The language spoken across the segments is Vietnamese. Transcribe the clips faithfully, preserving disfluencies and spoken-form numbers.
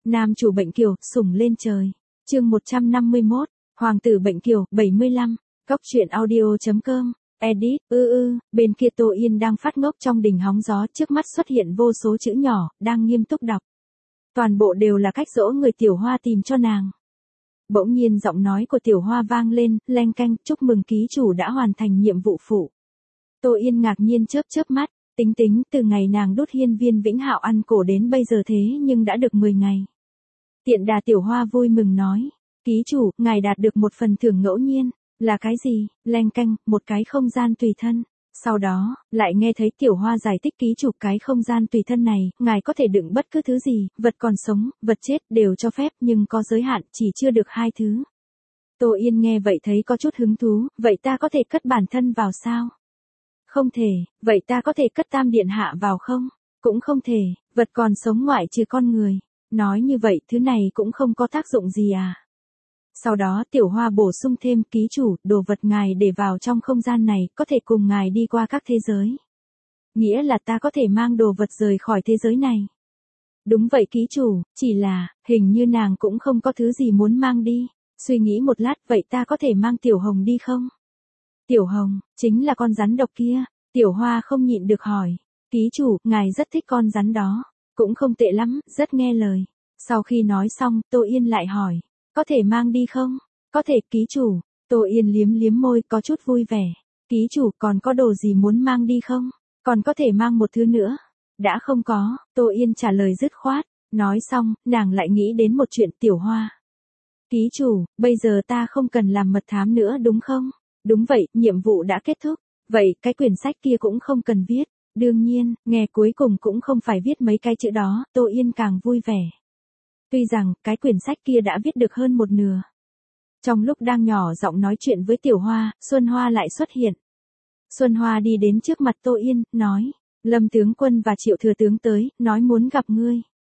Nam chủ bệnh kiều, sủng lên trời. Chương một trăm năm mươi mốt, Hoàng tử bệnh kiều, bảy mươi lăm. Góc truyện audio.com. Edit, ư ư, bên kia Tô Yên đang phát ngốc trong đỉnh hóng gió, trước mắt xuất hiện vô số chữ nhỏ, đang nghiêm túc đọc. Toàn bộ đều là cách dỗ người Tiểu Hoa tìm cho nàng. Bỗng nhiên giọng nói của Tiểu Hoa vang lên, leng keng, chúc mừng ký chủ đã hoàn thành nhiệm vụ phụ. Tô Yên ngạc nhiên chớp chớp mắt, tính tính, từ ngày nàng đốt hiên viên Vĩnh Hạo ăn cổ đến bây giờ thế nhưng đã được mười ngày. Tiện đà Tiểu Hoa vui mừng nói, ký chủ, ngài đạt được một phần thưởng ngẫu nhiên, là cái gì, leng keng, một cái không gian tùy thân. Sau đó, lại nghe thấy Tiểu Hoa giải thích ký chủ cái không gian tùy thân này, ngài có thể đựng bất cứ thứ gì, vật còn sống, vật chết đều cho phép nhưng có giới hạn, chỉ chưa được hai thứ. Tô Yên nghe vậy thấy có chút hứng thú, vậy ta có thể cất bản thân vào sao? Không thể, vậy ta có thể cất Tam Điện Hạ vào không? Cũng không thể, vật còn sống ngoại trừ con người. Nói như vậy thứ này cũng không có tác dụng gì à? Sau đó Tiểu Hoa bổ sung thêm, ký chủ, đồ vật ngài để vào trong không gian này, có thể cùng ngài đi qua các thế giới. Nghĩa là ta có thể mang đồ vật rời khỏi thế giới này. Đúng vậy ký chủ, chỉ là, hình như nàng cũng không có thứ gì muốn mang đi. Suy nghĩ một lát, vậy ta có thể mang Tiểu Hồng đi không? Tiểu Hồng, chính là con rắn độc kia. Tiểu Hoa không nhịn được hỏi. Ký chủ, ngài rất thích con rắn đó. Cũng không tệ lắm, rất nghe lời. Sau khi nói xong, Tô Yên lại hỏi. Có thể mang đi không? Có thể, ký chủ. Tô Yên liếm liếm môi, có chút vui vẻ. Ký chủ, còn có đồ gì muốn mang đi không? Còn có thể mang một thứ nữa. Đã không có, Tô Yên trả lời dứt khoát. Nói xong, nàng lại nghĩ đến một chuyện. Tiểu Hoa. Ký chủ, bây giờ ta không cần làm mật thám nữa đúng không? Đúng vậy, nhiệm vụ đã kết thúc. Vậy, cái quyển sách kia cũng không cần viết. Đương nhiên, nghe cuối cùng cũng không phải viết mấy cái chữ đó, Tô Yên càng vui vẻ. Tuy rằng, cái quyển sách kia đã viết được hơn một nửa. Trong lúc đang nhỏ giọng nói chuyện với Tiểu Hoa, Xuân Hoa lại xuất hiện. Xuân Hoa đi đến trước mặt Tô Yên, nói, Lâm tướng quân và Triệu thừa tướng tới, nói muốn gặp ngươi.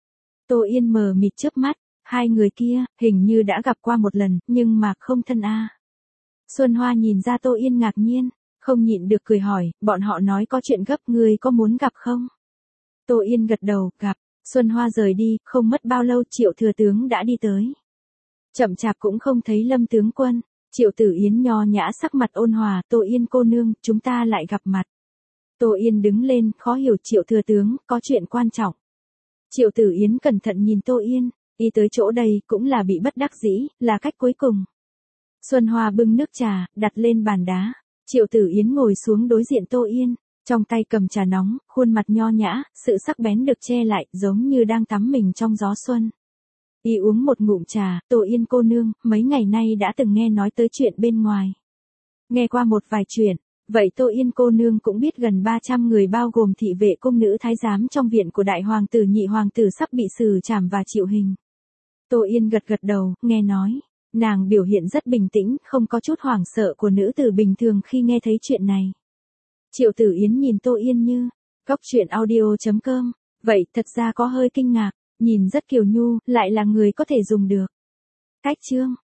Tô Yên mờ mịt chớp mắt, hai người kia, hình như đã gặp qua một lần, nhưng mà không thân a. Xuân Hoa nhìn ra Tô Yên ngạc nhiên, không nhịn được cười hỏi, bọn họ nói có chuyện gấp, ngươi có muốn gặp không? Tô Yên gật đầu, gặp. Xuân Hoa rời đi, không mất bao lâu Triệu thừa tướng đã đi tới. Chậm chạp cũng không thấy Lâm tướng quân. Triệu Tử Yến nho nhã sắc mặt ôn hòa, Tô Yên cô nương, chúng ta lại gặp mặt. Tô Yên đứng lên, khó hiểu Triệu thừa tướng, có chuyện quan trọng. Triệu Tử Yến cẩn thận nhìn Tô Yên, đi tới chỗ đây cũng là bị bất đắc dĩ, là cách cuối cùng. Xuân Hoa bưng nước trà, đặt lên bàn đá. Triệu Tử Yến ngồi xuống đối diện Tô Yên, trong tay cầm trà nóng, khuôn mặt nho nhã, sự sắc bén được che lại, giống như đang tắm mình trong gió xuân. Y uống một ngụm trà, Tô Yên cô nương, mấy ngày nay đã từng nghe nói tới chuyện bên ngoài. Nghe qua một vài chuyện, vậy Tô Yên cô nương cũng biết gần ba trăm người bao gồm thị vệ cung nữ thái giám trong viện của đại hoàng tử nhị hoàng tử sắp bị xử trảm và chịu hình. Tô Yên gật gật đầu, nghe nói. Nàng biểu hiện rất bình tĩnh, không có chút hoảng sợ của nữ tử bình thường khi nghe thấy chuyện này. Triệu Tử Yến nhìn Tô Yên như, góc truyện audio.com, vậy thật ra có hơi kinh ngạc, nhìn rất kiều nhu, lại là người có thể dùng được. Cách chương.